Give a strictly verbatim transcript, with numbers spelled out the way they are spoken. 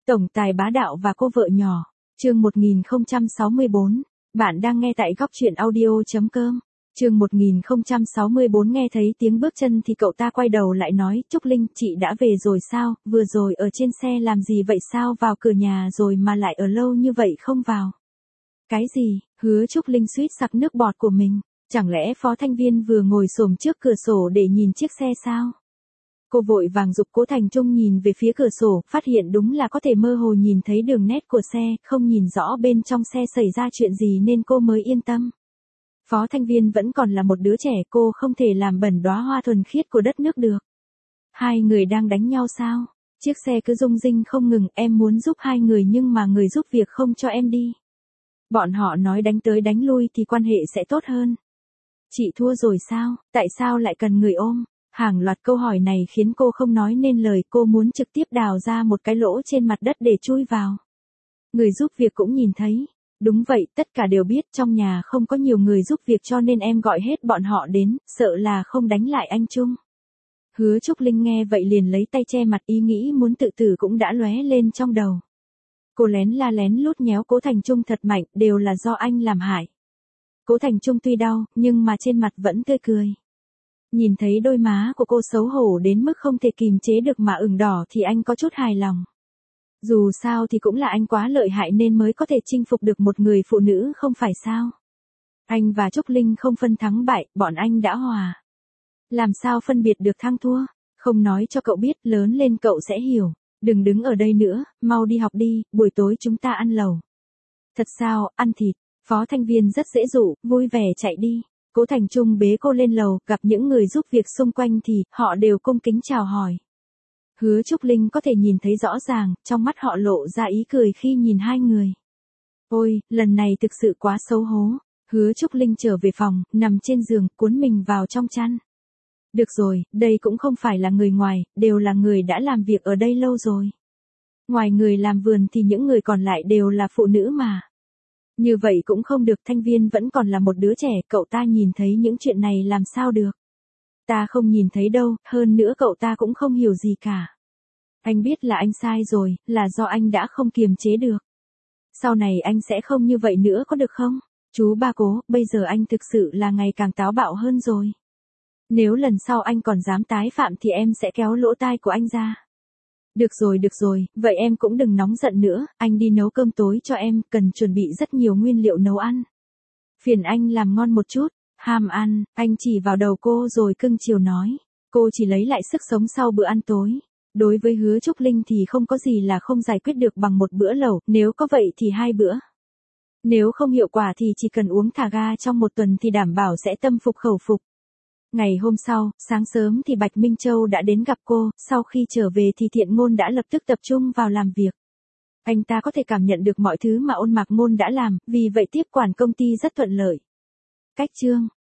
Tổng tài bá đạo và cô vợ nhỏ, chương một nghìn không trăm sáu mươi bốn. Bạn đang nghe tại góc truyện audio chấm com. Chương một nghìn không trăm sáu mươi bốn. Nghe thấy tiếng bước chân thì cậu ta quay đầu lại nói, Trúc Linh, chị đã về rồi sao, vừa rồi ở trên xe làm gì vậy, sao vào cửa nhà rồi mà lại ở lâu như vậy không vào? Cái gì? Hứa Trúc Linh suýt sặc nước bọt của mình, chẳng lẽ Phó Thanh Viên vừa ngồi xổm trước cửa sổ để nhìn chiếc xe sao? Cô vội vàng giục Cố Thành Trung nhìn về phía cửa sổ, phát hiện đúng là có thể mơ hồ nhìn thấy đường nét của xe, không nhìn rõ bên trong xe xảy ra chuyện gì nên cô mới yên tâm. Phó Thanh Viên vẫn còn là một đứa trẻ, cô không thể làm bẩn đóa hoa thuần khiết của đất nước được. Hai người đang đánh nhau sao? Chiếc xe cứ rung rinh không ngừng, em muốn giúp hai người nhưng mà người giúp việc không cho em đi. Bọn họ nói đánh tới đánh lui thì quan hệ sẽ tốt hơn. Chị thua rồi sao? Tại sao lại cần người ôm? Hàng loạt câu hỏi này khiến cô không nói nên lời, cô muốn trực tiếp đào ra một cái lỗ trên mặt đất để chui vào. Người giúp việc cũng nhìn thấy. Đúng vậy, tất cả đều biết trong nhà không có nhiều người giúp việc cho nên em gọi hết bọn họ đến, sợ là không đánh lại anh Trung. Hứa Trúc Linh nghe vậy liền lấy tay che mặt, ý nghĩ muốn tự tử cũng đã lóe lên trong đầu. Cô lén la lén lút nhéo Cố Thành Trung thật mạnh, đều là do anh làm hại. Cố Thành Trung tuy đau, nhưng mà trên mặt vẫn tươi cười. Nhìn thấy đôi má của cô xấu hổ đến mức không thể kìm chế được mà ửng đỏ thì anh có chút hài lòng. Dù sao thì cũng là anh quá lợi hại nên mới có thể chinh phục được một người phụ nữ không phải sao. Anh và Trúc Linh không phân thắng bại, bọn anh đã hòa. Làm sao phân biệt được thắng thua, không nói cho cậu biết, lớn lên cậu sẽ hiểu. Đừng đứng ở đây nữa, mau đi học đi, buổi tối chúng ta ăn lẩu. Thật sao, ăn thịt? Phó Thanh Viên rất dễ dụ, vui vẻ chạy đi. Cố Thành Trung bế cô lên lầu, gặp những người giúp việc xung quanh thì họ đều cung kính chào hỏi. Hứa Trúc Linh có thể nhìn thấy rõ ràng, trong mắt họ lộ ra ý cười khi nhìn hai người. Ôi, lần này thực sự quá xấu hố. Hứa Trúc Linh trở về phòng, nằm trên giường, cuốn mình vào trong chăn. Được rồi, đây cũng không phải là người ngoài, đều là người đã làm việc ở đây lâu rồi. Ngoài người làm vườn thì những người còn lại đều là phụ nữ mà. Như vậy cũng không được, Thanh Viên vẫn còn là một đứa trẻ, cậu ta nhìn thấy những chuyện này làm sao được. Ta không nhìn thấy đâu, hơn nữa cậu ta cũng không hiểu gì cả. Anh biết là anh sai rồi, là do anh đã không kiềm chế được. Sau này anh sẽ không như vậy nữa có được không? Chú ba Cố, bây giờ anh thực sự là ngày càng táo bạo hơn rồi. Nếu lần sau anh còn dám tái phạm thì em sẽ kéo lỗ tai của anh ra. Được rồi được rồi, vậy em cũng đừng nóng giận nữa, anh đi nấu cơm tối cho em, cần chuẩn bị rất nhiều nguyên liệu nấu ăn. Phiền anh làm ngon một chút, ham ăn, anh chỉ vào đầu cô rồi cưng chiều nói. Cô chỉ lấy lại sức sống sau bữa ăn tối. Đối với Hứa Trúc Linh thì không có gì là không giải quyết được bằng một bữa lẩu, nếu có vậy thì hai bữa. Nếu không hiệu quả thì chỉ cần uống thả ga trong một tuần thì đảm bảo sẽ tâm phục khẩu phục. Ngày hôm sau, sáng sớm thì Bạch Minh Châu đã đến gặp cô, sau khi trở về thì Thiện Ngôn đã lập tức tập trung vào làm việc. Anh ta có thể cảm nhận được mọi thứ mà Ôn Mạc Ngôn đã làm, vì vậy tiếp quản công ty rất thuận lợi. Cách chương